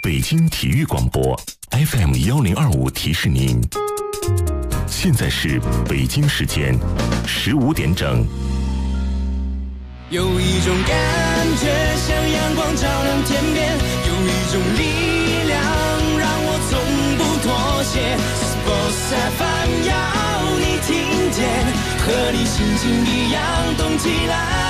北京体育广播 FM1025提示您，现在是北京时间15点整。 有一种感觉像阳光照亮天边，有一种力量让我从不妥协。Sports FM 要你听见，和你心情一样动起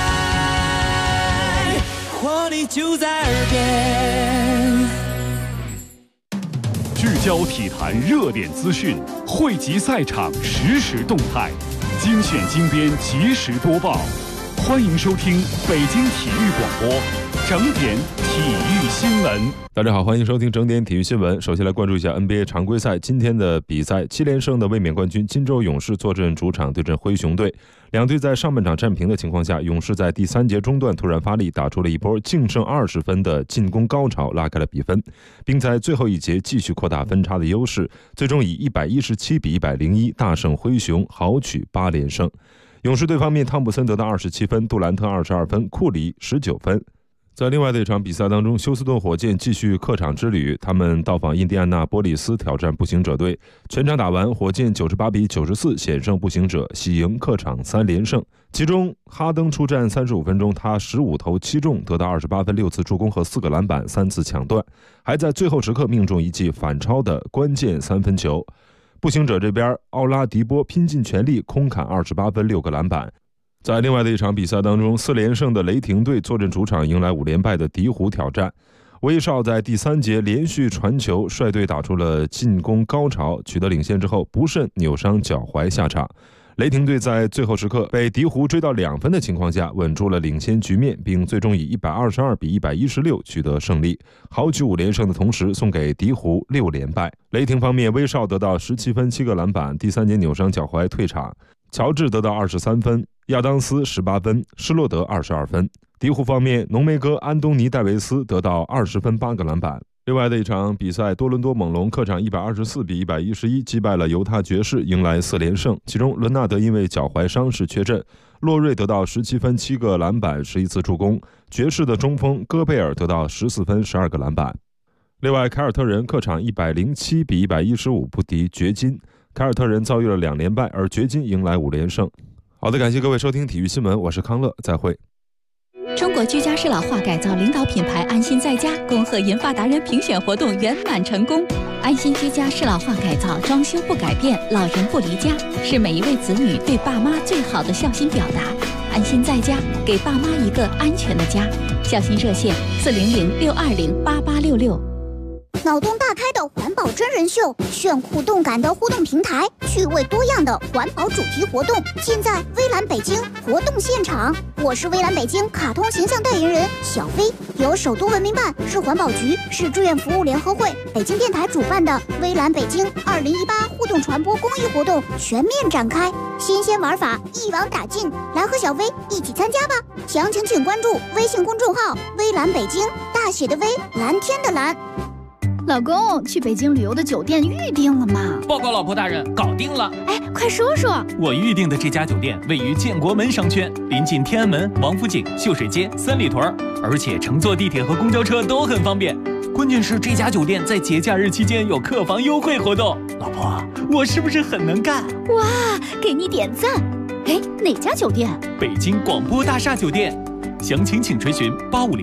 来，活力就在耳边。 聚焦体坛热点资讯，汇集赛场实时动态，精选精编及时播报。欢迎收听北京体育广播整点体育新闻。 大家好，欢迎收听整点体育新闻。首先来关注一下 NBA 常规赛今天的比赛，7连胜的卫冕冠军金州勇士坐镇主场对阵灰熊队。两队在上半场战平的情况下，勇士在第3节中段突然发力，打出了一波净胜20分的进攻高潮，拉开了比分，并在最后一节继续扩大分差的优势，最终以117-101大胜灰熊，豪取8连胜。勇士队方面，汤普森得到27分，杜兰特22分，库里19分。在另外的一场比赛当中，休斯顿火箭继续客场之旅，他们到访印第安纳波利斯挑战步行者队。全场打完，火箭98-94险胜步行者，喜迎客场3连胜。其中哈登出战35分钟，他15投7中，得到28分、6次助攻和4个篮板、3次抢断，还在最后时刻命中一记反超的关键3分球。步行者这边，奥拉迪波拼尽全力空砍28分、6个篮板。在另外的一场比赛当中，4连胜的雷霆队坐镇主场迎来5连败的鹈鹕挑战。威少在第3节连续传球，率队打出了进攻高潮，取得领先之后不慎扭伤脚踝下场。雷霆队在最后时刻被鹈鹕追到2分的情况下，稳住了领先局面，并最终以122-116取得胜利，豪取5连胜的同时送给鹈鹕6连败。雷霆方面，威少得到17分、7个篮板，第3节扭伤脚踝退场。乔治得到23分，亚当斯18分，施洛德22分。鹈鹕方面，浓眉哥安东尼戴维斯得到20分、8个篮板。另外的一场比赛，多伦多猛龙客场124-111击败了犹他爵士，迎来4连胜。其中，伦纳德因为脚踝伤势缺阵，洛瑞得到17分、7个篮板、11次助攻。爵士的中锋戈贝尔得到14分、12个篮板。另外，凯尔特人客场107-115不敌掘金，凯尔特人遭遇了2连败，而掘金迎来5连胜。好的，感谢各位收听体育新闻，我是康乐，再会。 中国居家适老化改造领导品牌安心在家恭贺银发达人评选活动圆满成功。安心居家适老化改造，装修不改变，老人不离家，是每一位子女对爸妈最好的孝心表达。安心在家，给爸妈一个安全的家。孝心热线400-620-8866。 脑洞大开的环保真人秀，炫酷动感的互动平台，趣味多样的环保主题活动，尽在微蓝北京活动现场。我是微蓝北京卡通形象代言人小飞，由首都文明办、市环保局、市志愿服务联合会、北京电台主办的微蓝北京2018互动传播公益活动全面展开，新鲜玩法一网打尽，来和小飞一起参加吧！详情请关注微信公众号微蓝北京，大写的微，蓝天的蓝。 老公，去北京旅游的酒店预定了吗？ 报告老婆大人，搞定了。 哎，快说说。 我预定的这家酒店位于建国门商圈，临近天安门、王府井、秀水街、三里屯，而且乘坐地铁和公交车都很方便。关键是这家酒店在节假日期间有客房优惠活动。老婆，我是不是很能干？ 哇，给你点赞。哎，哪家酒店？ 北京广播大厦酒店。详情请垂询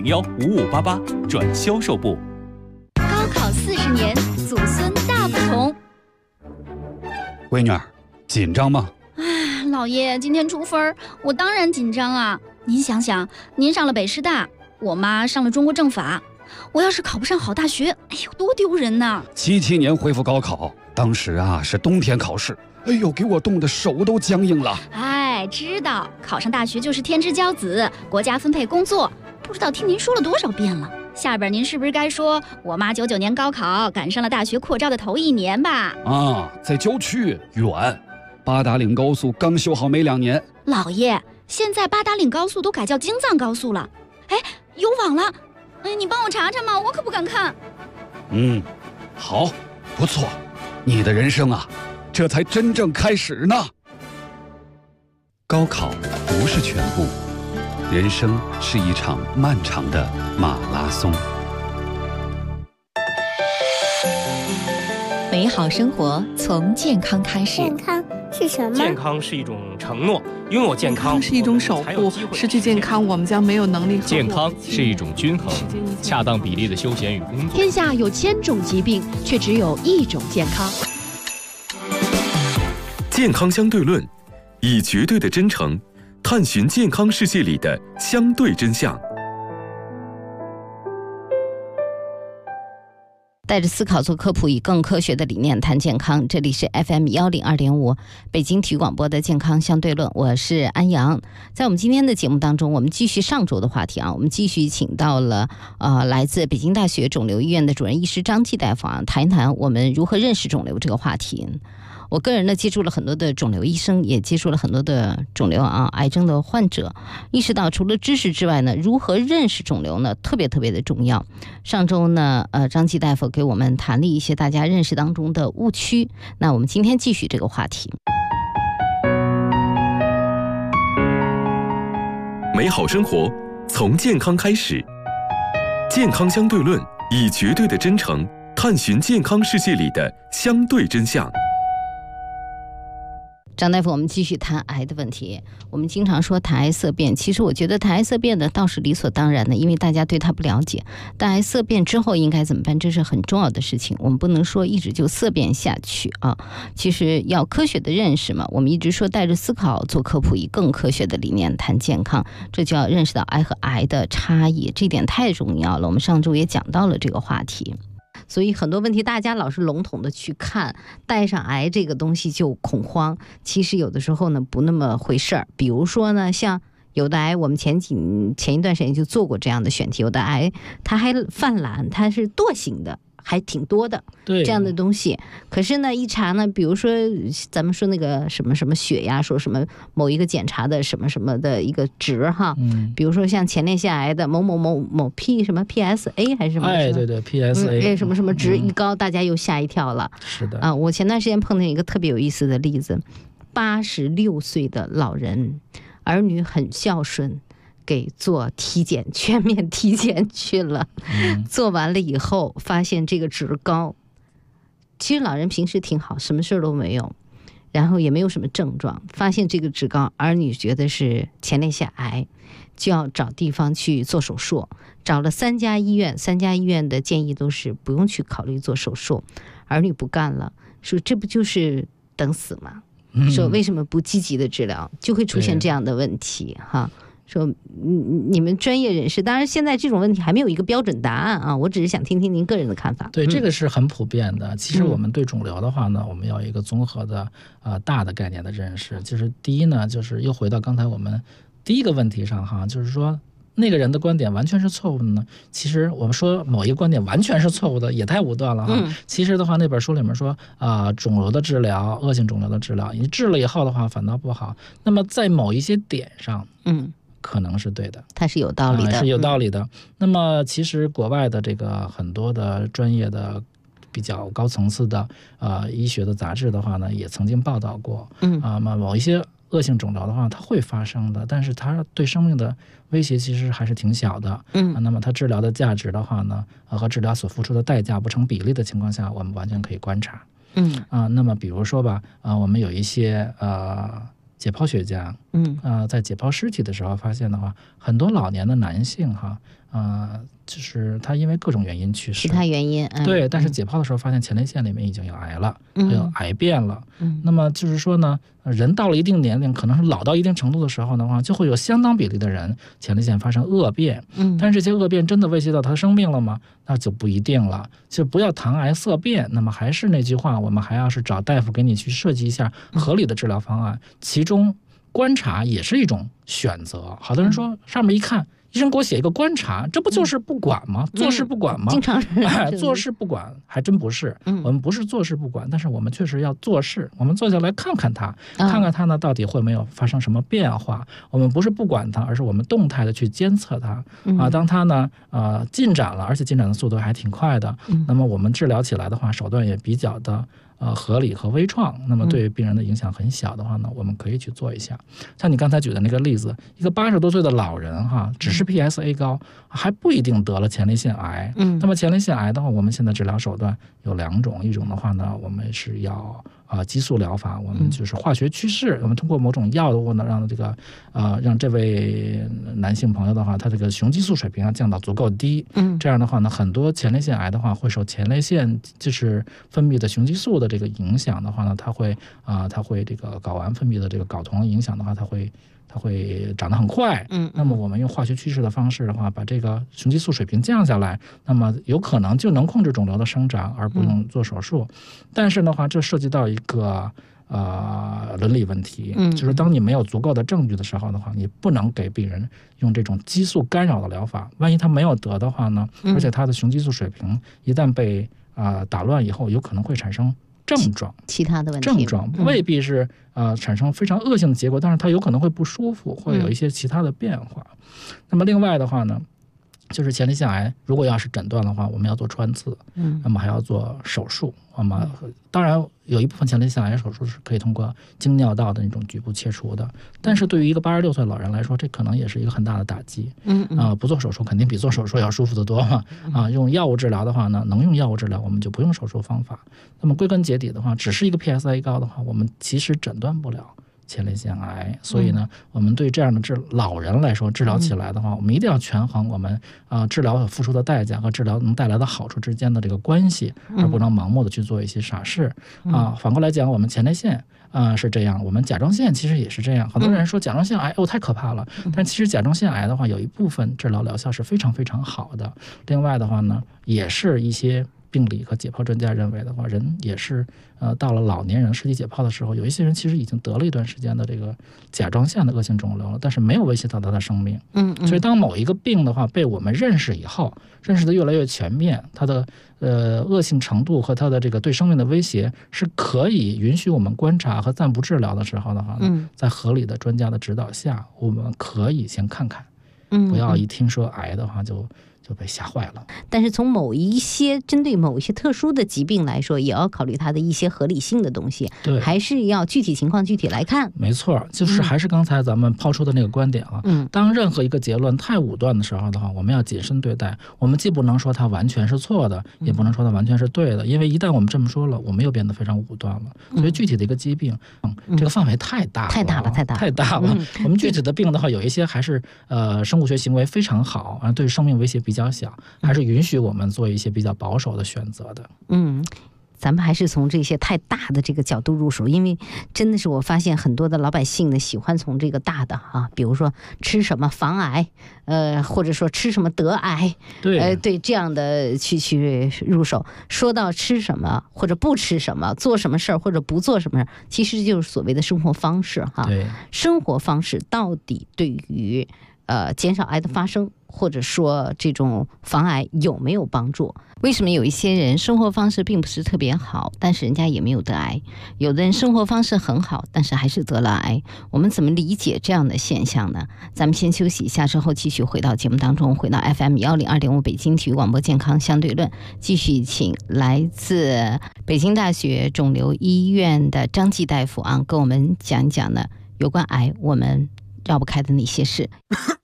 8501-5588转销售部。 考40年，祖孙大不同。 闺女儿，紧张吗？ 哎，老爷，今天出分，我当然紧张啊。您想想，您上了北师大，我妈上了中国政法，我要是考不上好大学，哎呦，多丢人呐 ！77年恢复高考，当时啊是冬天考试，哎呦，给我冻得手都僵硬了。 哎，知道考上大学就是天之骄子，国家分配工作，不知道听您说了多少遍了。下边您是不是该说我妈99年高考赶上了大学扩招的头1年吧？ 啊，在郊区远，八达岭高速刚修好没2年。 老爷，现在八达岭高速都改叫京藏高速了，哎，有网了，哎，你帮我查查嘛，我可不敢看。 好，不错，你的人生啊，这才真正开始呢。高考不是全部，人生是一场漫长的马拉松。 美好生活从健康开始。 健康是什么？ 健康是一种承诺，拥有健康是一种守护，失去健康我们将没有能力。 健康是一种均衡，恰当比例的休闲与工作。 天下有1000种疾病，却只有1种健康。 健康相对论，以绝对的真诚探寻健康世界里的相对真相。 带着思考做科普，以更科学的理念谈健康。这里是 FM102.5 北京体育广播的健康相对论，我是安阳。在我们今天的节目当中，我们继续上周的话题啊，我们继续请到了来自北京大学肿瘤医院的主任医师张继大夫啊，谈一谈我们如何认识肿瘤这个话题。我个人呢接触了很多的肿瘤医生，也接触了很多的肿瘤癌症的患者，意识到除了知识之外呢，如何认识肿瘤呢特别的重要。上周呢张继大夫给我们谈了一些大家认识当中的误区，那我们今天继续这个话题。 美好生活从健康开始，健康相对论，以绝对的真诚探寻健康世界里的相对真相。 张大夫，我们继续谈癌的问题。我们经常说谈癌色变，其实我觉得谈癌色变呢倒是理所当然的，因为大家对它不了解。但癌色变之后应该怎么办，这是很重要的事情。我们不能说一直就色变下去啊，其实要科学的认识嘛。我们一直说带着思考做科普，以更科学的理念谈健康，这就要认识到癌和癌的差异，这点太重要了。我们上周也讲到了这个话题。所以很多问题大家老是笼统的去看，带上癌这个东西就恐慌，其实有的时候呢不那么回事儿。比如说呢，像有的癌，我们前一段时间就做过这样的选题，有的癌它还泛蓝，它是惰性的，还挺多的，对这样的东西。可是呢，一查呢，比如说咱们说那个什么什么血呀，说什么某一个检查的什么什么的一个值哈，比如说像前列腺癌的某某某某 P 什么 PSA 还是什么， 对 PSA， 什么什么值一高，大家又吓一跳了。 是的我前段时间碰见一个特别有意思的例子，86岁的老人，儿女很孝顺。给做体检，全面体检去了，做完了以后发现这个值高。其实老人平时挺好，什么事都没有，然后也没有什么症状，发现这个值高，儿女觉得是前列腺癌，就要找地方去做手术，找了3家医院，3家医院的建议都是不用去考虑做手术，儿女不干了，说这不就是等死吗？说为什么不积极的治疗，就会出现这样的问题哈。说你们专业人士，当然现在这种问题还没有一个标准答案啊，我只是想听听您个人的看法。 对，这个是很普遍的。其实我们对肿瘤的话呢，我们要有一个综合的大的概念的认识。就是第一呢，就是又回到刚才我们第一个问题上哈，就是说那个人的观点完全是错误的呢。其实我们说某一个观点完全是错误的，也太武断了哈。其实的话，那本书里面说肿瘤的治疗，恶性肿瘤的治疗，你治了以后的话反倒不好。那么在某一些点上，可能是对的， 它是有道理的， 是有道理的。那么其实国外的这个很多的专业的比较高层次的医学的杂志的话呢，也曾经报道过，某一些恶性肿瘤的话它会发生的，但是它对生命的威胁其实还是挺小的。那么它治疗的价值的话呢，和治疗所付出的代价不成比例的情况下，我们完全可以观察。那么比如说吧，我们有一些解剖学家，在解剖尸体的时候发现的话，很多老年的男性哈，就是他因为各种原因去世， 其他原因， 对，但是解剖的时候发现前列腺里面已经有癌了，有癌变了。那么就是说呢，人到了一定年龄，可能是老到一定程度的时候的话，就会有相当比例的人前列腺发生恶变。但是这些恶变真的威胁到他的生命了吗？那就不一定了。就不要谈癌色变。那么还是那句话，我们还要是找大夫给你去设计一下合理的治疗方案，其中观察也是一种选择。好多人说上面一看，医生给我写一个观察，这不就是不管吗？坐视不管吗？ 经常坐视不管，还真不是。我们不是坐视不管，但是我们确实要做事。我们坐下来看看它，看看它呢到底会没有发生什么变化。我们不是不管它，而是我们动态的去监测它。当它呢进展了，而且进展的速度还挺快的，那么我们治疗起来的话，手段也比较的合理和微创，那么对病人的影响很小的话呢，我们可以去做一下。像你刚才举的那个例子，一个80多岁的老人哈，只是 PSA 高，还不一定得了前列腺癌。那么前列腺癌的话，我们现在治疗手段有2种，一种的话呢，我们是要激素疗法，我们就是化学趋势，我们通过某种药的话呢，让这位男性朋友的话，他这个雄激素水平降到足够低。这样的话呢，很多前列腺癌的话会受前列腺就是分泌的雄激素的这个影响的话呢，它会这个睾丸分泌的这个睾酮影响的话，它会长得很快。那么我们用化学趋势的方式的话，把这个雄激素水平降下来，那么有可能就能控制肿瘤的生长，而不用做手术。但是的话，这涉及到一个伦理问题，就是当你没有足够的证据的时候的话，你不能给病人用这种激素干扰的疗法。万一他没有得的话呢，而且他的雄激素水平一旦被打乱以后，有可能会产生症状， 其他的问题， 症状未必是产生非常恶性的结果，但是它有可能会不舒服，会有一些其他的变化。那么另外的话呢，就是前列腺癌如果要是诊断的话，我们要做穿刺，那么还要做手术。那么当然有一部分前列腺癌手术是可以通过经尿道的那种局部切除的，但是对于一个86岁老人来说，这可能也是一个很大的打击。不做手术肯定比做手术要舒服得多嘛。用药物治疗的话呢，能用药物治疗，我们就不用手术方法。那么归根结底的话，只是一个 PSA 高的话，我们其实诊断不了前列腺癌。所以呢，我们对这样的老人来说，治疗起来的话，我们一定要权衡我们治疗付出的代价和治疗能带来的好处之间的这个关系，而不能盲目的去做一些傻事。反过来讲，我们前列腺是这样，我们甲状腺其实也是这样。很多人说甲状腺癌太可怕了，但其实甲状腺癌的话，有一部分治疗疗效是非常非常好的。另外的话呢，也是一些病理和解剖专家认为的话，人也是到了老年人尸体解剖的时候，有一些人其实已经得了一段时间的这个甲状腺的恶性肿瘤了，但是没有威胁到他的生命。所以当某一个病的话被我们认识以后，认识的越来越全面，它的恶性程度和它的这个对生命的威胁是可以允许我们观察和暂不治疗的时候的话呢，在合理的专家的指导下，我们可以先看看，不要一听说癌的话就被吓坏了。 但是从针对某一些特殊的疾病来说，也要考虑它的一些合理性的东西，对，还是要具体情况具体来看。没错，就是还是刚才咱们抛出的那个观点啊，当任何一个结论太武断的时候的话，我们要谨慎对待。我们既不能说它完全是错的，也不能说它完全是对的，因为一旦我们这么说了，我们又变得非常武断了。所以具体的一个疾病，这个范围太大了。我们具体的病的话，有一些还是生物学行为非常好啊，对生命威胁比较小，还是允许我们做一些比较保守的选择的。 咱们还是从这些太大的这个角度入手，因为真的是我发现很多的老百姓呢喜欢从这个大的比如说吃什么防癌，或者说吃什么得癌，对这样的去入手。说到吃什么或者不吃什么，做什么事儿或者不做什么事儿，其实就是所谓的生活方式对，生活方式到底对于减少癌的发生，或者说这种防癌有没有帮助？为什么有一些人生活方式并不是特别好，但是人家也没有得癌？有的人生活方式很好，但是还是得了癌。我们怎么理解这样的现象呢？咱们先休息一下，之后继续回到节目当中，回到 FM102.5 北京体育广播健康相对论，继续请来自北京大学肿瘤医院的张继大夫跟我们讲一讲呢有关癌我们绕不开的那些事。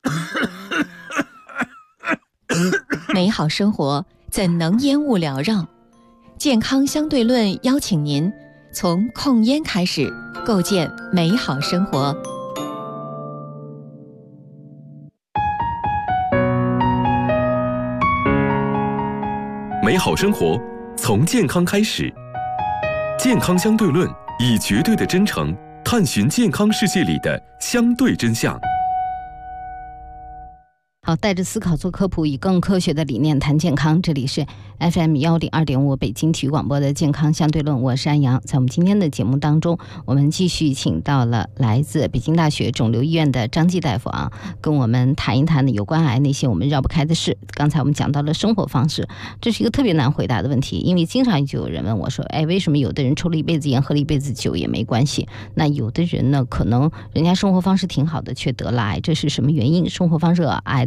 美好生活怎能烟雾缭绕？健康相对论邀请您从控烟开始，构建美好生活。 美好生活从健康开始，健康相对论以绝对的真诚探寻健康世界里的相对真相。 好，带着思考做科普，以更科学的理念谈健康。这里是 FM102.5 北京体育广播的健康相对论，我是安阳。在我们今天的节目当中，我们继续请到了来自北京大学肿瘤医院的张继大夫跟我们谈一谈有关癌那些我们绕不开的事。刚才我们讲到了生活方式，这是一个特别难回答的问题，因为经常就有人问我说，为什么有的人抽了一辈子烟喝了一辈子酒也没关系，那有的人呢可能人家生活方式挺好的却得了癌，这是什么原因？生活方式癌到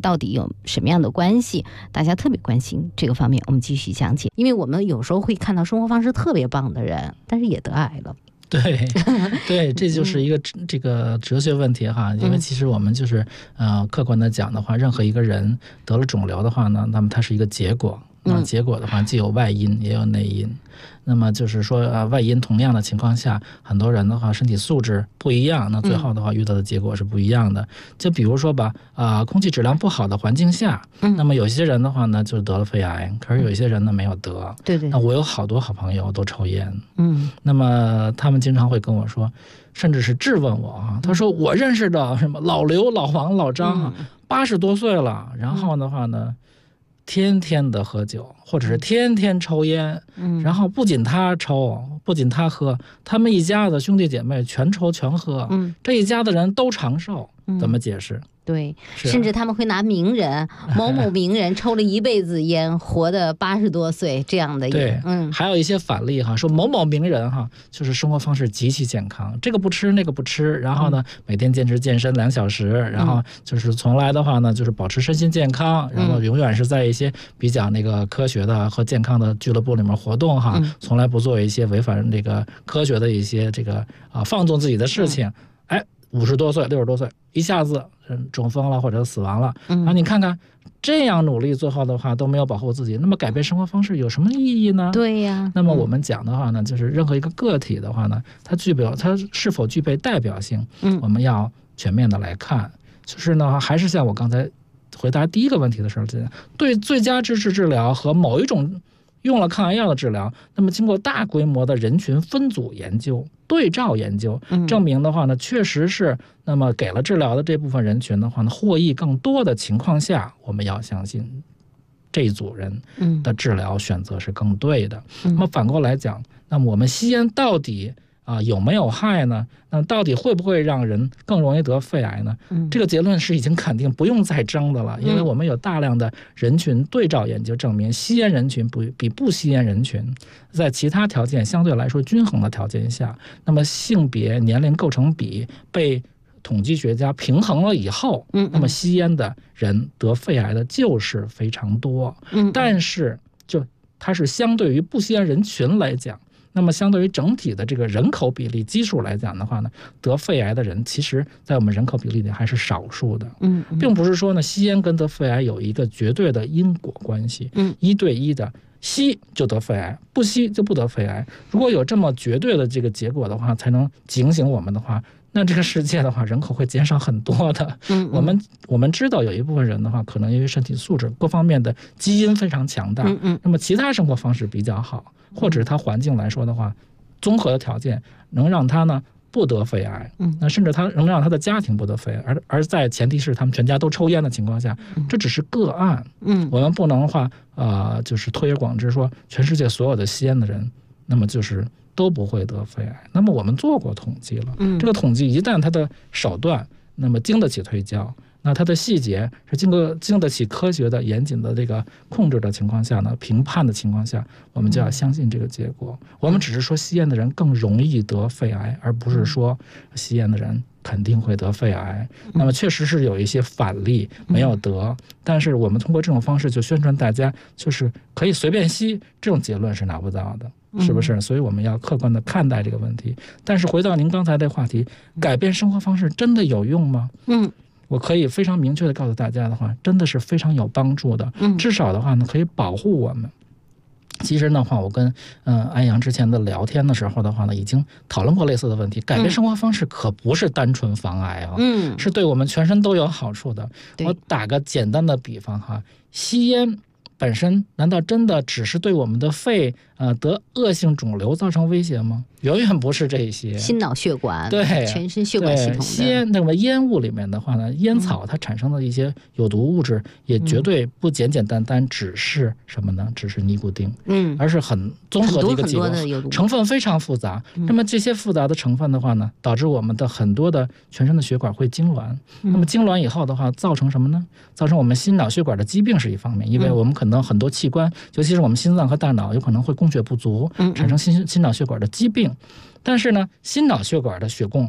到底有什么样的关系？大家特别关心这个方面，我们继续讲解。因为我们有时候会看到生活方式特别棒的人，但是也得癌了。 对对，这就是一个这个哲学问题哈。因为其实我们就是客观的讲的话，任何一个人得了肿瘤的话呢，那么它是一个结果。那结果的话，既有外因也有内因。那么就是说外因同样的情况下，很多人的话身体素质不一样，那最后的话遇到的结果是不一样的。就比如说吧，空气质量不好的环境下，那么有些人的话呢就得了肺癌，可是有一些人呢没有得。 对对。 那我有好多好朋友都抽烟，那么他们经常会跟我说，甚至是质问我啊，他说我认识的什么老刘、老黄、老张啊，80多岁了，然后的话呢，天天的喝酒，或者是天天抽烟，然后不仅他抽，不仅他喝，他们一家子兄弟姐妹全抽全喝，这一家的人都长寿，怎么解释？ 对，甚至他们会拿名人某某名人抽了一辈子烟，活的80多岁这样的对，还有一些反例哈，说某某名人哈，就是生活方式极其健康，这个不吃那个不吃，然后呢每天坚持健身2小时，然后就是从来的话呢就是保持身心健康，然后永远是在一些比较那个科学的和健康的俱乐部里面活动哈，从来不做一些违反这个科学的一些这个放纵自己的事情。50多岁、60多岁，一下子中风了或者死亡了，你看看这样努力最后的话都没有保护自己，那么改变生活方式有什么意义呢？ 对呀。 那么我们讲的话呢，就是任何一个个体的话呢，它是否具备代表性，我们要全面的来看。就是呢，还是像我刚才回答第一个问题的时候，对最佳支持治疗和某一种用了抗癌药的治疗，那么经过大规模的人群分组研究、对照研究，证明的话呢，确实是那么给了治疗的这部分人群的话呢，获益更多的情况下，我们要相信这一组人的治疗选择是更对的。那么反过来讲，那么我们吸烟到底有没有害呢？那到底会不会让人更容易得肺癌呢？这个结论是已经肯定不用再争的了，因为我们有大量的人群对照研究证明，吸烟人群比不吸烟人群在其他条件相对来说均衡的条件下，那么性别、年龄构成比被统计学家平衡了以后，那么吸烟的人得肺癌的就是非常多。但是就它是相对于不吸烟人群来讲，那么相对于整体的这个人口比例基数来讲的话呢，得肺癌的人其实在我们人口比例里还是少数的。并不是说呢吸烟跟得肺癌有一个绝对的因果关系，1对1的吸就得肺癌，不吸就不得肺癌。如果有这么绝对的这个结果的话，才能警醒我们的话，那这个世界的话人口会减少很多的。我们知道有一部分人的话，可能因为身体素质各方面的基因非常强大，那么其他生活方式比较好，或者是他环境来说的话，综合的条件能让他呢不得肺癌，那甚至他能让他的家庭不得肺癌，而在前提是他们全家都抽烟的情况下，这只是个案。我们不能的话就是推而广之说全世界所有的吸烟的人，那么就是都不会得肺癌。那么我们做过统计了，这个统计一旦它的手段那么经得起推敲，那它的细节是经得起科学的严谨的这个控制的情况下呢，评判的情况下，我们就要相信这个结果。我们只是说吸烟的人更容易得肺癌，而不是说吸烟的人肯定会得肺癌。那么确实是有一些反例没有得，但是我们通过这种方式就宣传大家就是可以随便吸，这种结论是拿不到的，是不是？所以我们要客观的看待这个问题。但是回到您刚才的话题，改变生活方式真的有用吗？我可以非常明确的告诉大家的话，真的是非常有帮助的。至少的话呢，可以保护我们。其实的话，我跟安阳之前的聊天的时候的话呢，已经讨论过类似的问题。改变生活方式可不是单纯防癌啊，是对我们全身都有好处的。我打个简单的比方哈，吸烟本身难道真的只是对我们的肺得恶性肿瘤造成威胁吗？远远不是这一些。 心脑血管， 对， 全身血管系统的吸烟，那么烟雾里面的话呢，烟草它产生的一些有毒物质也绝对不简简单单只是什么呢？只是尼古丁，而是很综合的一个结果，成分非常复杂。那么这些复杂的成分的话呢，导致我们的很多的全身的血管会痉挛。那么痉挛以后的话，造成什么呢？造成我们心脑血管的疾病是一方面，因为我们可能很多器官，尤其是我们心脏和大脑有可能会供血不足，产生心脑血管的疾病。但是呢，心脑血管的血供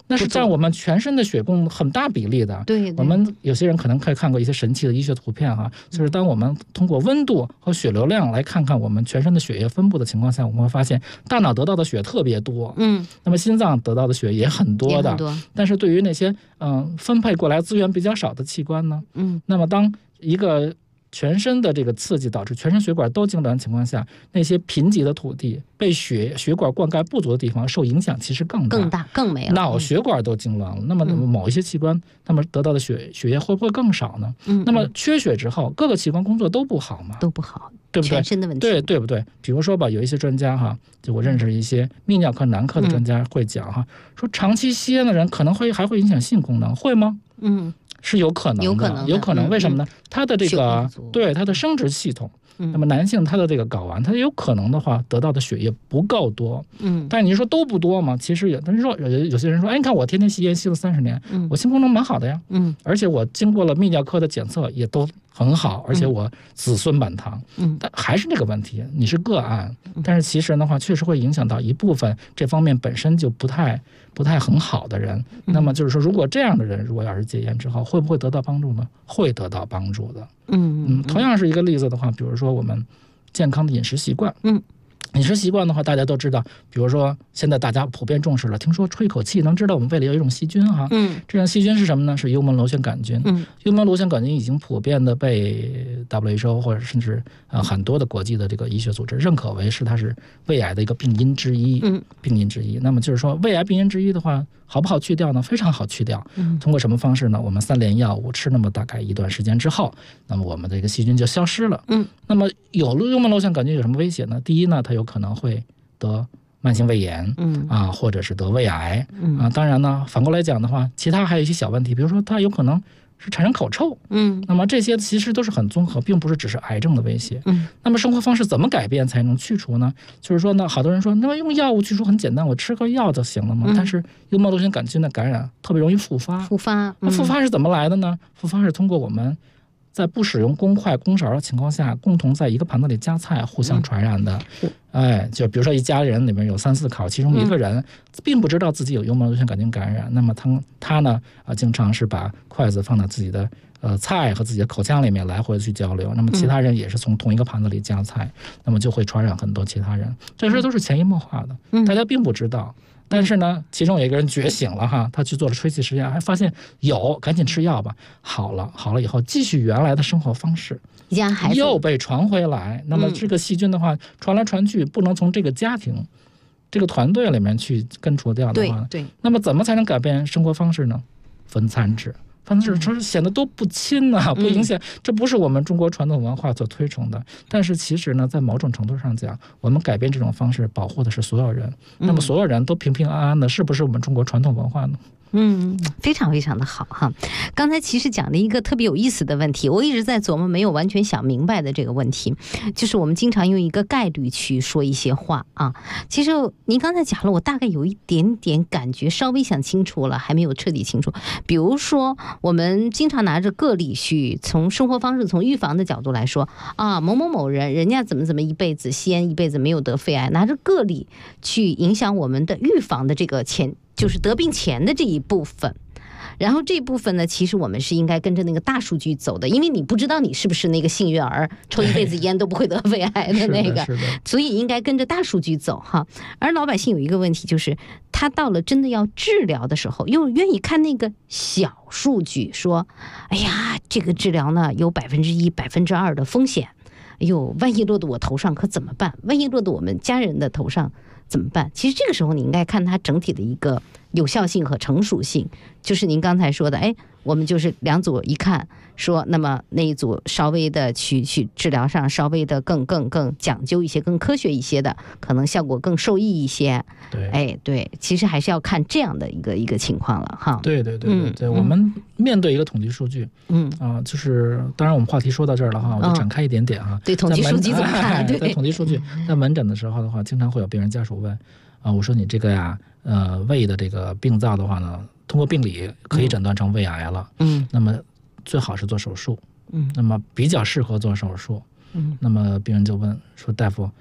那是占我们全身的血供很大比例的。 对， 我们有些人可能看过一些神奇的医学图片哈，就是当我们通过温度和血流量来看看我们全身的血液分布的情况下，我们会发现大脑得到的血特别多，那么心脏得到的血也很多的，但是对于那些分配过来资源比较少的器官呢，那么当一个全身的这个刺激导致全身血管都痉挛的情况下，那些贫瘠的土地被血管灌溉不足的地方受影响其实更大更没了， 脑血管都痉挛了，那么某一些器官那么得到的血液会不会更少呢？那么缺血之后各个器官工作都不好吗？ 都不好， 对不对？ 全身的问题， 对不对？比如说吧，有一些专家哈，就我认识一些泌尿科、男科的专家会讲哈，说长期吸烟的人可能还会影响性功能，会吗？是有可能的，有可能，为什么呢？他的这个对他的生殖系统，那么男性他的这个睾丸，他有可能的话得到的血液不够多，但是你说都不多吗？其实但是说有些人说，哎，你看我天天吸烟吸了30年，我性功能蛮好的呀，而且我经过了泌尿科的检测也都很好，而且我子孙满堂，但还是那个问题，你是个案，但是其实的话确实会影响到一部分这方面本身就不太很好的人。那么就是说，如果这样的人如果要是戒烟之后，会不会得到帮助呢？会得到帮助的。同样是一个例子的话，比如说我们健康的饮食习惯，饮食习惯的话，大家都知道，比如说现在大家普遍重视了，听说吹口气能知道我们胃里有一种细菌哈，这种细菌是什么呢？是幽门螺旋杆菌。幽门螺旋杆菌已经普遍的被 WHO 或者甚至很多的国际的这个医学组织认可为它是胃癌的一个病因之一。那么就是说，胃癌病因之一的话，好不好去掉呢？非常好去掉。通过什么方式呢？我们3联药物吃那么大概一段时间之后，那么我们这个细菌就消失了。那么有了幽门螺旋杆菌有什么危险呢？第一呢，它有可能会得慢性胃炎，或者是得胃癌，当然呢，反过来讲的话，其他还有一些小问题，比如说它有可能是产生口臭，那么这些其实都是很综合，并不是只是癌症的威胁。那么生活方式怎么改变才能去除呢？就是说呢，好多人说，那么用药物去除很简单，我吃个药就行了嘛。但是幽门螺旋杆菌的感染特别容易复发。那复发是怎么来的呢？复发是通过我们在不使用公筷公勺的情况下，共同在一个盘子里夹菜，互相传染的。就比如说一家人里面有3、4口，其中一个人并不知道自己有幽门螺旋杆菌感染，那么他呢经常是把筷子放到自己的菜和自己的口腔里面来回去交流，那么其他人也是从同一个盘子里夹菜，那么就会传染很多其他人。这事都是潜移默化的，大家并不知道。但是呢，其中有一个人觉醒了哈，他去做了吹气实验，还发现赶紧吃药吧，好了以后继续原来的生活方式，又被传回来。那么这个细菌的话，传来传去，不能从这个家庭、这个团队里面去根除掉的话，那么怎么才能改变生活方式呢？分餐制。这显得都不亲啊，不影响，这不是我们中国传统文化所推崇的。但是其实呢，在某种程度上讲，我们改变这种方式，保护的是所有人。那么所有人都平平安安的，是不是我们中国传统文化呢？ 非常非常的好哈。刚才其实讲了一个特别有意思的问题，我一直在琢磨没有完全想明白的这个问题，就是我们经常用一个概率去说一些话啊。其实您刚才讲了，我大概有一点点感觉，稍微想清楚了，还没有彻底清楚。比如说，我们经常拿着个例去从生活方式、从预防的角度来说啊，某某某人家怎么一辈子吸烟，一辈子没有得肺癌，拿着个例去影响我们的预防的这个就是得病前的这一部分。然后这一部分呢，其实我们是应该跟着那个大数据走的，因为你不知道你是不是那个幸运儿，抽一辈子烟都不会得肺癌的那个，所以应该跟着大数据走哈。而老百姓有一个问题，就是他到了真的要治疗的时候，又愿意看那个小数据，说，哎呀，这个治疗呢有1%、2%的风险，哎呦，万一落到我头上可怎么办？万一落到我们家人的头上怎么办？其实这个时候你应该看它整体的一个有效性和成熟性，就是您刚才说的，我们就是2组一看，说那么那一组稍微的去治疗上稍微的更讲究一些，更科学一些的，可能效果更受益一些。对，其实还是要看这样的一个情况了哈。 对，我们面对一个统计数据，就是当然我们话题说到这儿了哈，我就展开一点点哈。 对，统计数据怎么看？对， 统计数据在门诊的时候的话，经常会有病人家属问我说你这个呀，胃的这个病灶的话呢，通过病理可以诊断成胃癌了，那么最好是做手术，那么比较适合做手术，那么病人就问说，大夫，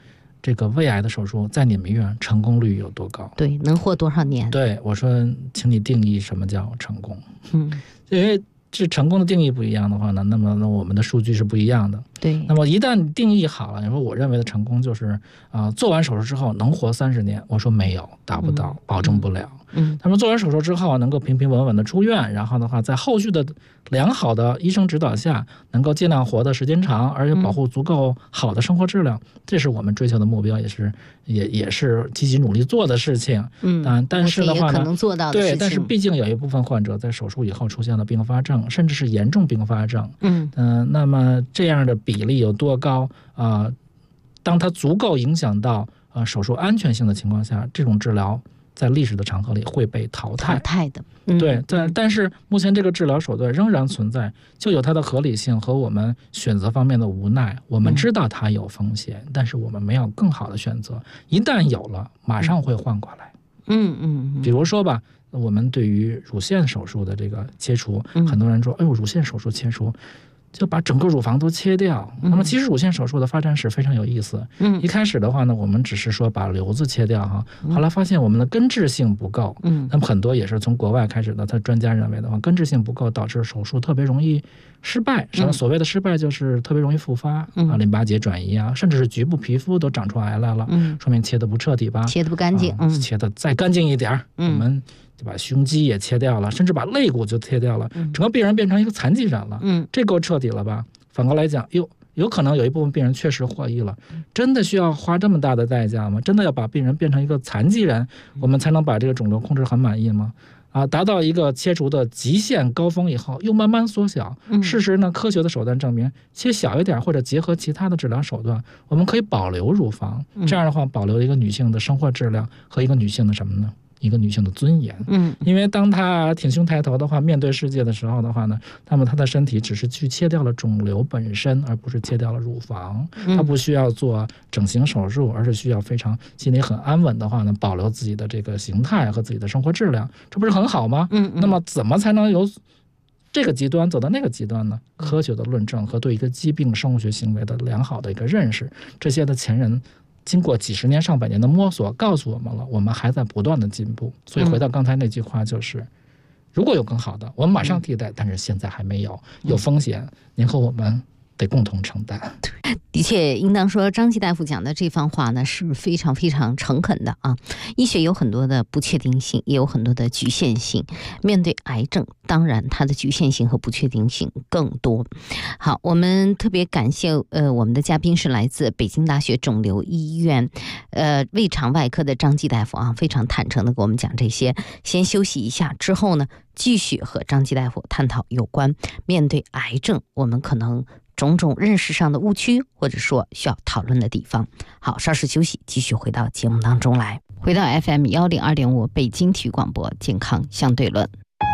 这个胃癌的手术在你们医院成功率有多高？ 对，能活多少年？ 对，我说，请你定义什么叫成功。因为这成功的定义不一样的话呢，那么我们的数据是不一样的。 对， 那么一旦你定义好了，你说我认为的成功就是做完手术之后能活30年，我说没有，达不到，保证不了。那么做完手术之后能够平平稳稳的出院，然后的话在后续的良好的医生指导下能够尽量活的时间长，而且保护足够好的生活质量，这是我们追求的目标，也是积极努力做的事情。但是的话呢， 可能做到的事情， 对，但是毕竟有一部分患者在手术以后出现了并发症，甚至是严重并发症。那么这样的比例有多高当它足够影响到手术安全性的情况下，这种治疗在历史的长河里会被淘汰的。 对，但是目前这个治疗手段仍然存在，就有它的合理性和我们选择方面的无奈。我们知道它有风险，但是我们没有更好的选择，一旦有了马上会换过来。比如说吧，我们对于乳腺手术的这个切除，很多人说，哎呦，乳腺手术切除就把整个乳房都切掉。那么其实乳腺手术的发展史非常有意思。一开始的话呢，我们只是说把瘤子切掉后来发现我们的根治性不够。那么很多也是从国外开始的，他专家认为的话，根治性不够导致手术特别容易失败。所谓的失败就是特别容易复发淋巴结转移甚至是局部皮肤都长出癌来了，说明切得不彻底吧， 切得不干净。 切得再干净一点，我们就把胸肌也切掉了，甚至把肋骨就切掉了，整个病人变成一个残疾人了。这够彻底了吧？反过来讲，有可能有一部分病人确实获益了，真的需要花这么大的代价吗？真的要把病人变成一个残疾人，我们才能把这个肿瘤控制很满意吗？达到一个切除的极限高峰以后，又慢慢缩小。事实呢，科学的手段证明，切小一点或者结合其他的治疗手段，我们可以保留乳房。这样的话，保留一个女性的生活质量和一个女性的什么呢？一个女性的尊严。因为当她挺胸抬头的话，面对世界的时候的话呢，那么她的身体只是去切掉了肿瘤本身，而不是切掉了乳房。她不需要做整形手术，而是需要非常心里很安稳的话呢，保留自己的这个形态和自己的生活质量，这不是很好吗？那么怎么才能由这个极端走到那个极端呢？科学的论证和对一个疾病生物学行为的良好的一个认识，这些的前人经过几十年上百年的摸索告诉我们了，我们还在不断的进步。所以回到刚才那句话，就是如果有更好的，我们马上替代，但是现在还没有，有风险，您和我们得共同承担。 的确，应当说张继大夫讲的这番话呢是非常非常诚恳的医学有很多的不确定性，也有很多的局限性。面对癌症，当然它的局限性和不确定性更多。好，我们特别感谢我们的嘉宾是来自北京大学肿瘤医院胃肠外科的张继大夫非常坦诚的给我们讲这些。先休息一下，之后呢继续和张继大夫探讨有关面对癌症我们可能种种认识上的误区，或者说需要讨论的地方。好，稍事休息，继续回到节目当中来。回到 FM102.5 北京体育广播健康相对论。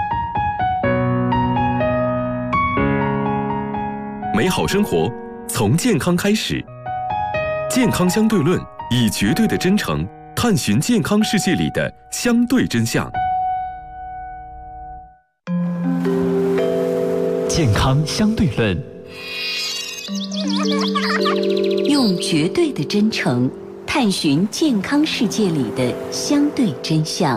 美好生活从健康开始，健康相对论以绝对的真诚探寻健康世界里的相对真相。 健康相对论， 用绝对的真诚探寻健康世界里的相对真相。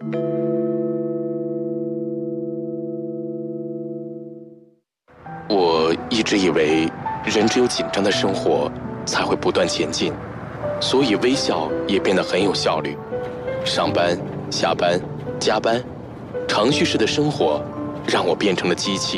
我一直以为人只有紧张的生活才会不断前进，所以微笑也变得很有效率。上班、下班、加班，程序式的生活让我变成了机器。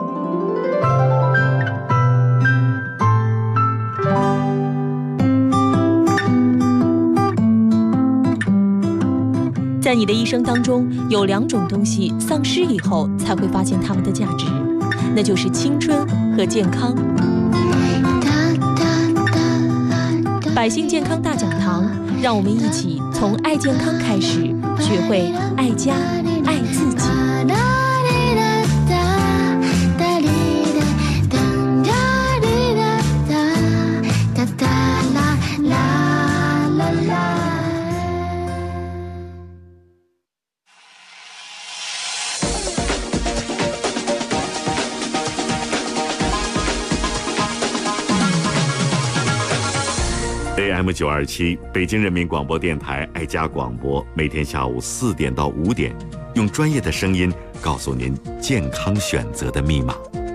在你的一生当中，有2种东西丧失以后才会发现它们的价值，那就是青春和健康。百姓健康大讲堂，让我们一起从爱健康开始，学会爱家、爱自己。 AM927 北京人民广播电台爱家广播，每天下午4点到5点，用专业的声音告诉您健康选择的密码。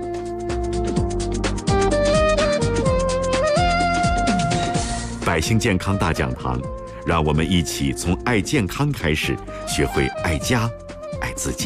百姓健康大讲堂，让我们一起从爱健康开始，学会爱家、爱自己。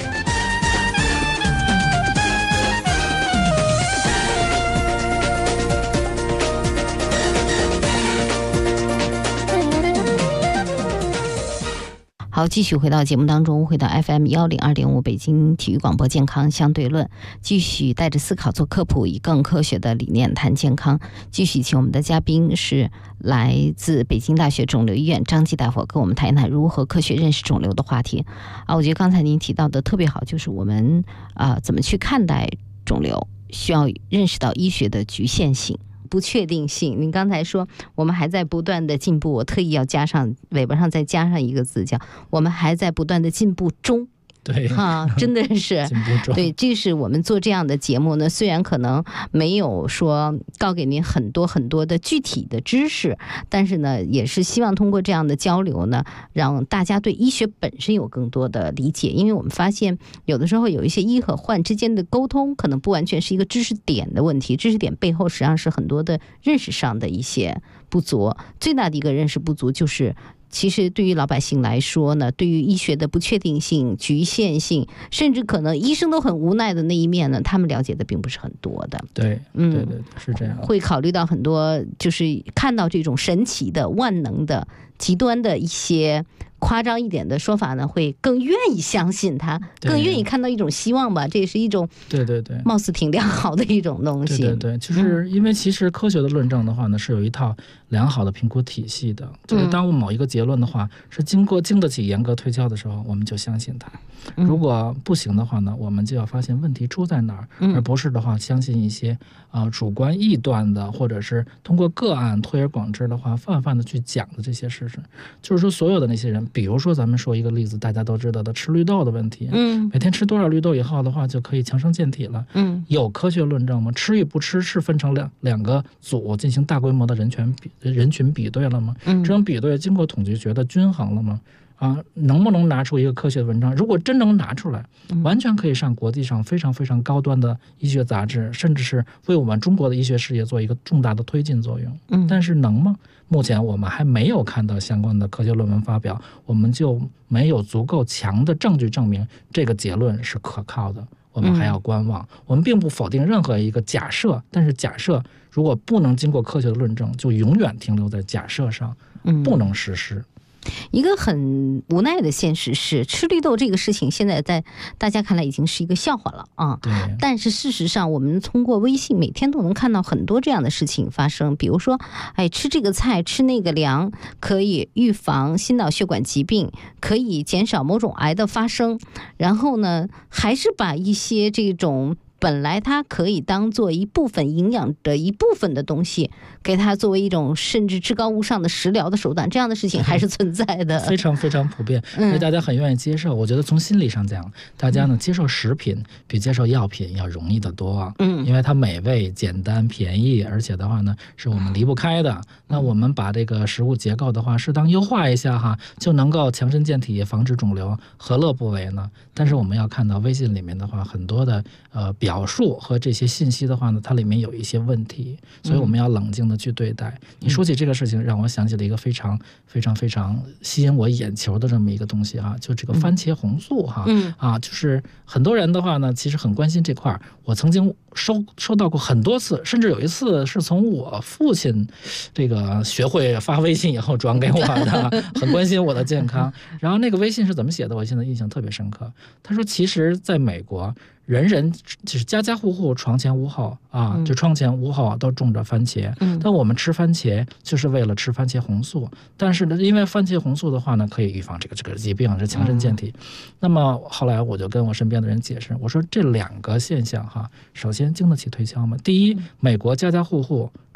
好，继续回到节目当中，回到 FM102.5 北京体育广播健康相对论，继续带着思考做科普，以更科学的理念谈健康。继续请我们的嘉宾是来自北京大学肿瘤医院张继大夫，跟我们谈一谈如何科学认识肿瘤的话题。我觉得刚才您提到的特别好，就是我们怎么去看待肿瘤，需要认识到医学的局限性。不确定性，您刚才说我们还在不断的进步，我特意要加上尾巴上再加上一个字，叫我们还在不断的进步中。 对真的是对，这是我们做这样的节目呢，虽然可能没有说告给您很多很多的具体的知识，但是呢，也是希望通过这样的交流呢，让大家对医学本身有更多的理解。因为我们发现有的时候有一些医和患之间的沟通，可能不完全是一个知识点的问题，知识点背后实际上是很多的认识上的一些不足。最大的一个认识不足就是，其实对于老百姓来说呢，对于医学的不确定性、局限性，甚至可能医生都很无奈的那一面呢，他们了解的并不是很多的。 对，对，是这样。 会考虑到很多，就是看到这种神奇的、万能的、极端的一些夸张一点的说法呢，会更愿意相信它，更愿意看到一种希望吧。这也是一种对， 貌似挺良好的一种东西。 对，就是因为其实科学的论证的话呢，是有一套良好的评估体系的。就是当某一个结论的话，是经得起严格推敲的时候，我们就相信它。如果不行的话呢，我们就要发现问题出在哪儿，而不是的话相信一些主观臆断的，或者是通过个案推而广之的话，泛的去讲的这些事实。就是说，所有的那些人，比如说咱们说一个例子，大家都知道的吃绿豆的问题，每天吃多少绿豆以后的话，就可以强身健体了。有科学论证吗？吃与不吃是分成两个组进行大规模的人群比对了吗？这种比对经过统计觉得均衡了吗？能不能拿出一个科学的文章？如果真能拿出来，完全可以上国际上非常非常高端的医学杂志，甚至是为我们中国的医学事业做一个重大的推进作用。但是能吗？目前我们还没有看到相关的科学论文发表，我们就没有足够强的证据证明这个结论是可靠的。我们还要观望。我们并不否定任何一个假设，但是假设如果不能经过科学的论证，就永远停留在假设上，不能实施。 一个很无奈的现实是，吃绿豆这个事情现在在大家看来已经是一个笑话了啊。 对。 但是事实上，我们通过微信每天都能看到很多这样的事情发生。比如说，吃这个菜、吃那个凉，可以预防心脑血管疾病，可以减少某种癌的发生。然后呢，还是把一些这种本来它可以当做一部分营养的一部分的东西，给它作为一种甚至至高无上的食疗的手段，这样的事情还是存在的， 非常非常普遍，因为大家很愿意接受。我觉得从心理上讲，大家呢接受食品比接受药品要容易得多，因为它美味、简单、便宜，而且的话呢是我们离不开的。那我们把这个食物结构的话适当优化一下哈，就能够强身健体、防止肿瘤，何乐不为呢？但是我们要看到微信里面的话，很多的表述和这些信息的话呢，它里面有一些问题，所以我们要冷静的去对待。你说起这个事情，让我想起了一个非常非常非常吸引我眼球的这么一个东西啊，就这个番茄红素哈，就是很多人的话呢，其实很关心这块。我曾经收到过很多次，甚至有一次是从我父亲这个学会发微信以后转给我的，很关心我的健康。然后那个微信是怎么写的？我现在印象特别深刻。他说，其实在美国，人就是家家户户床前屋后啊，就窗前屋后都种着番茄。但我们吃番茄就是为了吃番茄红素，但是呢，因为番茄红素的话呢，可以预防这个疾病，是强身健体。那么后来我就跟我身边的人解释，我说这两个现象哈，首先经得起推敲吗？第一，美国家家户户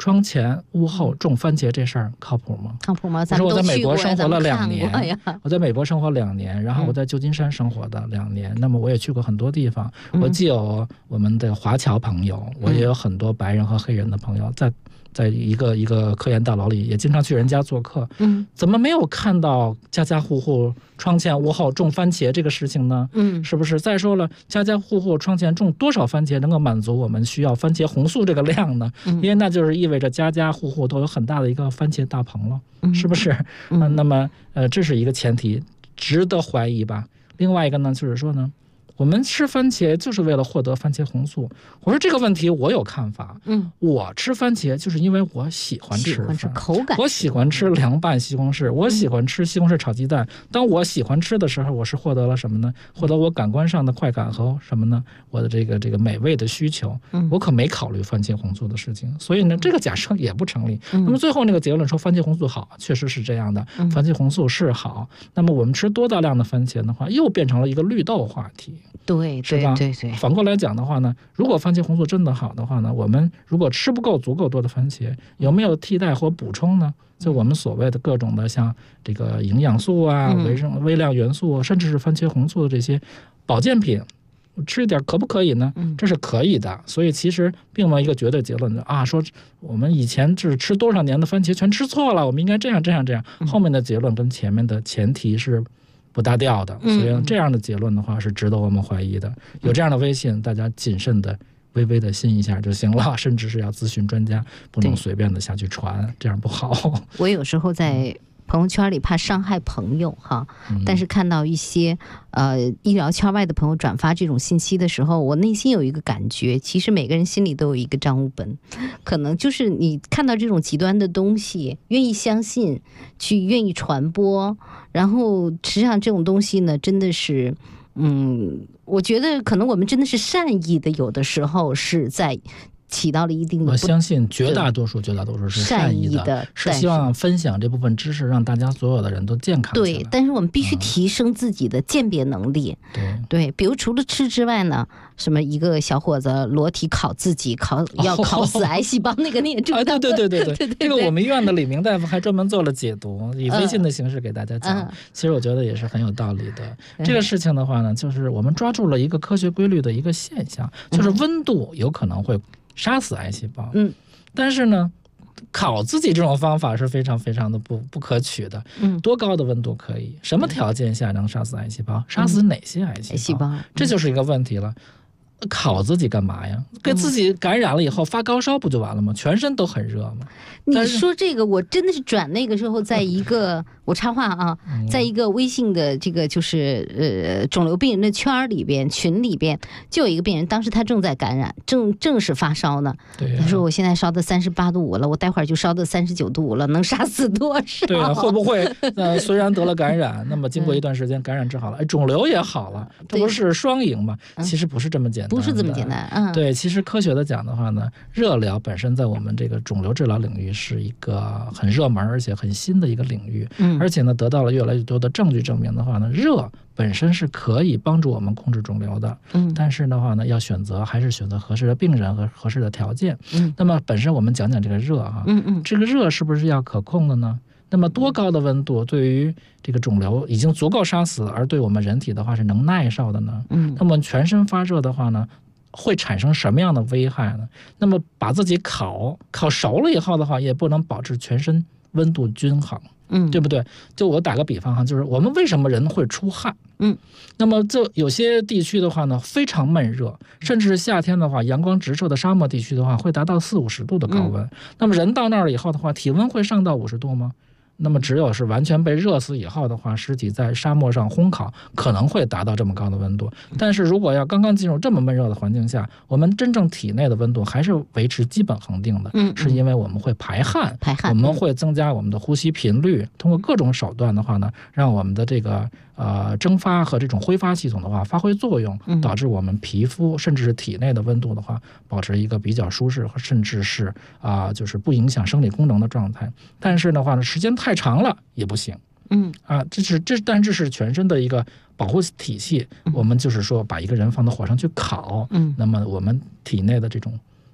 窗前屋后种番茄这事儿靠谱吗？ 靠谱吗？ 我说我在美国生活了2 年， 我在美国生活2年，然后我在旧金山生活的2年，那么我也去过很多地方。我既有我们的华侨朋友，我也有很多白人和黑人的朋友，在一个科研大楼里，也经常去人家做客。怎么没有看到家家户户窗前屋后种番茄这个事情呢？是不是？再说了，家家户户窗前种多少番茄能够满足我们需要番茄红素这个量呢？因为那就是意味着家家户户都有很大的一个番茄大棚了，是不是？那么这是一个前提，值得怀疑吧。另外一个呢，就是说呢，我们吃番茄就是为了获得番茄红素。我说这个问题我有看法。我吃番茄就是因为我喜欢吃口感， 我喜欢吃凉拌西红柿，我喜欢吃西红柿炒鸡蛋。当我喜欢吃的时候，我是获得了什么呢？获得我感官上的快感和什么呢？我的这个美味的需求。我可没考虑番茄红素的事情。所以呢，这个假设也不成立。那么最后那个结论说番茄红素好，确实是这样的，番茄红素是好。那么我们吃多大量的番茄的话，又变成了一个绿豆话题。 对， 是吧？ 对。 反过来讲的话呢，如果番茄红素真的好的话呢，我们如果吃不够足够多的番茄，有没有替代或补充呢？就我们所谓的各种的像这个营养素啊、微量元素，甚至是番茄红素的这些保健品，吃一点可不可以呢？这是可以的。所以其实并没有一个绝对结论的说我们以前是吃多少年的番茄全吃错了，我们应该这样。后面的结论跟前面的前提是不搭调的，所以这样的结论的话是值得我们怀疑的。有这样的微信，大家谨慎的微微的信一下就行了，甚至是要咨询专家，不能随便的下去传，这样不好。 我有时候在朋友圈里怕伤害朋友哈，但是看到一些医疗圈外的朋友转发这种信息的时候，我内心有一个感觉，其实每个人心里都有一个账务本，可能就是你看到这种极端的东西，愿意相信，愿意传播，然后实际上这种东西呢，真的是我觉得可能我们真的是善意的，有的时候是在起到了一定的， 我相信绝大多数是善意的，是希望分享这部分知识，让大家所有的人都健康。 对，但是我们必须提升自己的鉴别能力。对，比如除了吃之外呢，什么一个小伙子裸体烤自己，要烤死癌细胞，那个你也知道。 对，这个我们医院的李明大夫还专门做了解读，以微信的形式给大家讲。其实我觉得也是很有道理的。这个事情的话呢，就是我们抓住了一个科学规律的一个现象，就是温度有可能会杀死癌细胞，但是呢，烤自己这种方法是非常非常的不可取的。多高的温度可以？什么条件下能杀死癌细胞？杀死哪些癌细胞？这就是一个问题了。烤自己干嘛呀？给自己感染了以后发高烧不就完了吗？全身都很热吗？ 你说这个，我真的是转那个时候，在一个我插话啊，在一个微信的这个就是肿瘤病人的群里边，就有一个病人，当时他正在感染，正是发烧呢。他说我现在烧到38度5了，我待会儿就烧到39度5了，能杀死多少？ 对啊，会不会虽然得了感染，那么经过一段时间感染治好了，肿瘤也好了，这不是双赢吗？其实不是这么简单。 不是这么简单。 对，其实科学的讲的话呢，热疗本身在我们这个肿瘤治疗领域是一个很热门而且很新的一个领域。而且呢，得到了越来越多的证据证明的话呢，热本身是可以帮助我们控制肿瘤的。但是的话呢，还是选择合适的病人和合适的条件。那么本身我们讲这个热哈，这个热是不是要可控的呢？那么多高的温度对于这个肿瘤已经足够杀死，而对我们人体的话是能耐受的呢？那么全身发热的话呢，会产生什么样的危害呢？那么把自己烤熟了以后的话，也不能保持全身温度均衡。对不对？就我打个比方哈，就是我们为什么人会出汗？那么就有些地区的话呢，非常闷热，甚至是夏天的话，阳光直射的沙漠地区的话，会达到40-50度的高温。那么人到那儿以后的话，体温会上到50度吗？那么只有是完全被热死以后的话，尸体在沙漠上烘烤可能会达到这么高的温度。但是如果要刚刚进入这么闷热的环境下，我们真正体内的温度还是维持基本恒定的。是因为我们会排汗，我们会增加我们的呼吸频率，通过各种手段的话呢，让我们的这个蒸发和这种挥发系统的话发挥作用，导致我们皮肤甚至是体内的温度的话保持一个比较舒适和甚至是就是不影响生理功能的状态。但是的话呢，时间太长了也不行。但这是全身的一个保护体系。我们就是说把一个人放到火上去烤，那么我们体内的这种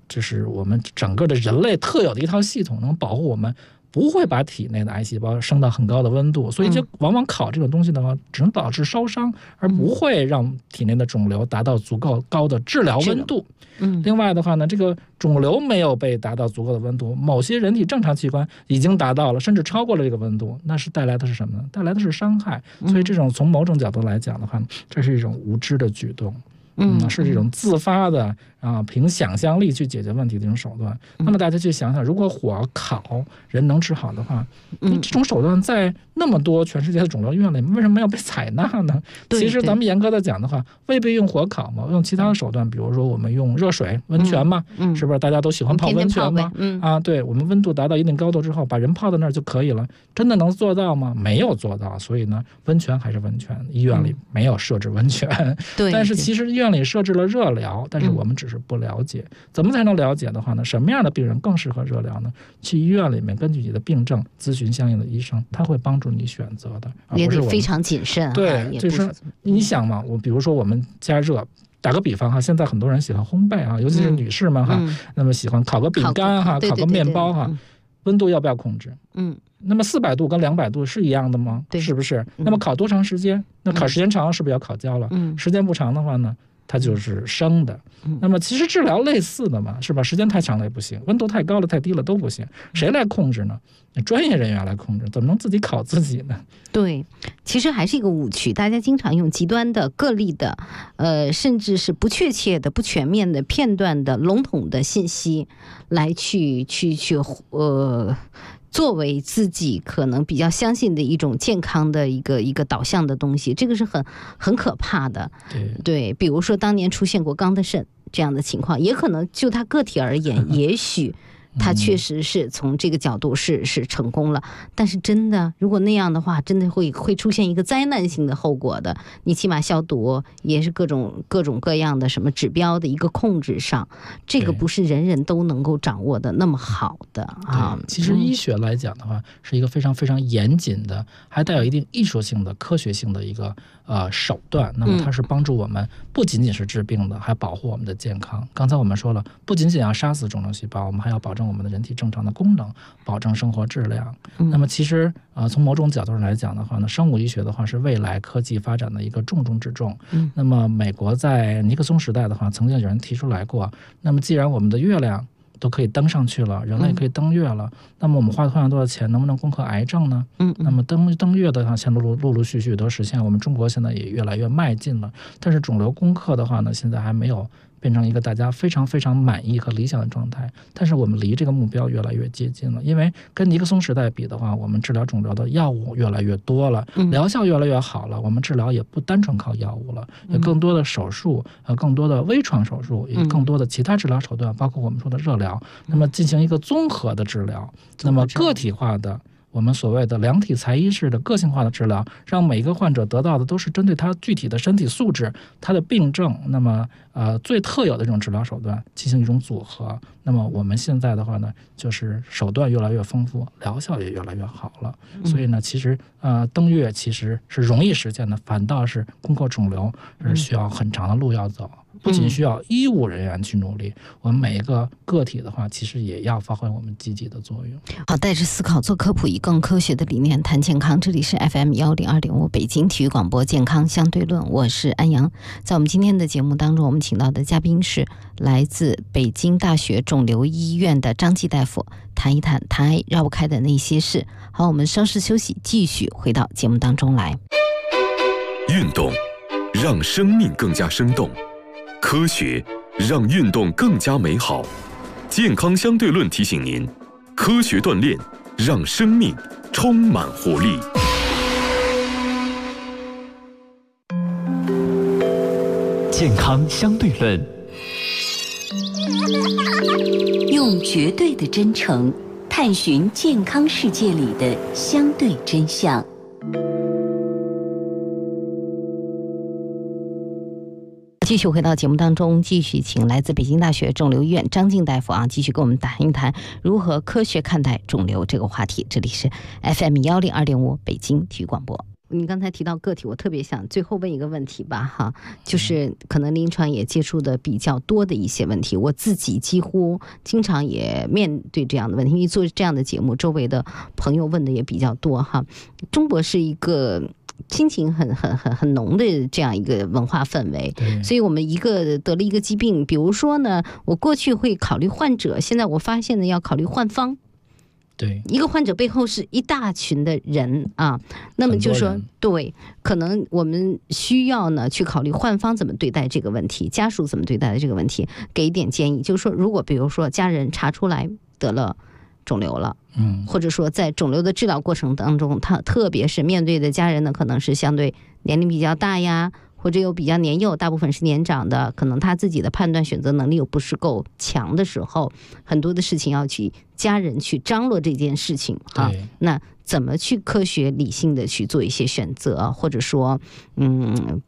这是我们整个的人类特有的一套系统，能保护我们不会把体内的癌细胞升到很高的温度，所以就往往烤这种东西的话，只能导致烧伤，而不会让体内的肿瘤达到足够高的治疗温度。另外的话呢，这个肿瘤没有被达到足够的温度，某些人体正常器官已经达到了，甚至超过了这个温度，那是带来的是什么呢？带来的是伤害。所以这种从某种角度来讲的话，这是一种无知的举动。是这种自发的凭想象力去解决问题的一种手段。那么大家去想想，如果火烤人能治好的话，这种手段在那么多全世界的肿瘤医院里为什么要被采纳呢？其实咱们严格的讲的话，未必用火烤嘛，用其他的手段，比如说我们用热水温泉嘛，是不是大家都喜欢泡温泉嘛？对，我们温度达到一定高度之后，把人泡到那儿就可以了。真的能做到吗？没有做到。所以呢，温泉还是温泉，医院里没有设置温泉。但是其实医院里设置了热疗，但是我们只是不了解。怎么才能了解的话呢？什么样的病人更适合热疗呢？去医院里面根据你的病症咨询相应的医生，他会帮助你选择的， 也得非常谨慎。 对，就是你想嘛，比如说我们加热。打个比方哈，现在很多人喜欢烘焙尤其是女士们那么喜欢烤个饼干烤个面包温度要不要控制？那么400度跟200度是一样的吗？是不是？那么烤多长时间？那烤时间长了是不是要烤焦了？时间不长的话呢，它就是生的。那么其实治疗类似的嘛，是吧？时间太长了也不行，温度太高了太低了都不行。谁来控制呢？专业人员来控制，怎么能自己烤自己呢？ 对，其实还是一个误区，大家经常用极端的、个例的，甚至是不确切的、不全面的、片段的、笼统的信息来去作为自己可能比较相信的一种健康的一个导向的东西，这个是很可怕的。对，比如说当年出现过肛的肾这样的情况，也可能就他个体而言，也许他确实是从这个角度是成功了，但是真的如果那样的话，真的会出现一个灾难性的后果的。你起码消毒也是各种各样的什么指标的一个控制上，这个不是人人都能够掌握的那么好的其实医学来讲的话，是一个非常非常严谨的，还带有一定艺术性的、科学性的一个手段。那么它是帮助我们不仅仅是治病的，还保护我们的健康。刚才我们说了，不仅仅要杀死肿瘤细胞，我们还要保证我们的人体正常的功能，保证生活质量。那么其实从某种角度上来讲的话呢，生物医学的话是未来科技发展的一个重中之重。那么美国在尼克松时代的话，曾经有人提出来过，那么既然我们的月亮都可以登上去了，人类可以登月了，那么我们花同样多少钱能不能攻克癌症呢？那么登月的话，现在陆续都实现，我们中国现在也越来越迈进了。但是肿瘤攻克的话呢，现在还没有变成一个大家非常非常满意和理想的状态，但是我们离这个目标越来越接近了。因为跟尼克松时代比的话，我们治疗肿瘤的药物越来越多了，疗效越来越好了，我们治疗也不单纯靠药物了，有更多的手术，更多的微创手术，也更多的其他治疗手段，包括我们说的热疗，那么进行一个综合的治疗，那么个体化的，我们所谓的量体裁衣式的个性化的治疗，让每一个患者得到的都是针对他具体的身体素质、他的病症，那么最特有的这种治疗手段进行一种组合。那么我们现在的话呢，就是手段越来越丰富，疗效也越来越好了。所以呢，其实登月其实是容易实现的，反倒是攻克肿瘤是需要很长的路要走。不仅需要医务人员去努力，我们每一个个体的话，其实也要发挥我们积极的作用。 好，带着思考做科普，以更科学的理念谈健康。这里是 FM102.5 北京体育广播健康相对论，我是安阳。在我们今天的节目当中，我们请到的嘉宾是来自北京大学肿瘤医院的张继大夫，谈一谈谈癌绕不开的那些事。好，我们稍事休息，继续回到节目当中来。 运动让生命更加生动，科学让运动更加美好。健康相对论提醒您，科学锻炼让生命充满活力。 健康相对论， 用绝对的真诚探寻健康世界里的相对真相。 继续回到节目当中，继续请来自北京大学肿瘤医院张静大夫继续跟我们谈一谈如何科学看待肿瘤这个话题。这里是 FM102.5 北京体育广播。 你刚才提到个体，我特别想最后问一个问题吧，哈，就是可能临床也接触的比较多的一些问题，我自己几乎经常也面对这样的问题，因为做这样的节目，周围的朋友问的也比较多哈。中国是一个亲情很浓的这样一个文化氛围，所以我们得了一个疾病，比如说呢，我过去会考虑患者，现在我发现呢要考虑患方。 对， 一个患者背后是一大群的人啊，那么就说对，可能我们需要呢去考虑患方怎么对待这个问题，家属怎么对待这个问题，给一点建议，就是说，如果比如说家人查出来得了肿瘤了，或者说在肿瘤的治疗过程当中，他特别是面对的家人呢，可能是相对年龄比较大呀，或者有比较年幼，大部分是年长的，可能他自己的判断选择能力又不是够强的时候，很多的事情要去家人去张罗这件事情哈。那怎么去科学理性的去做一些选择，或者说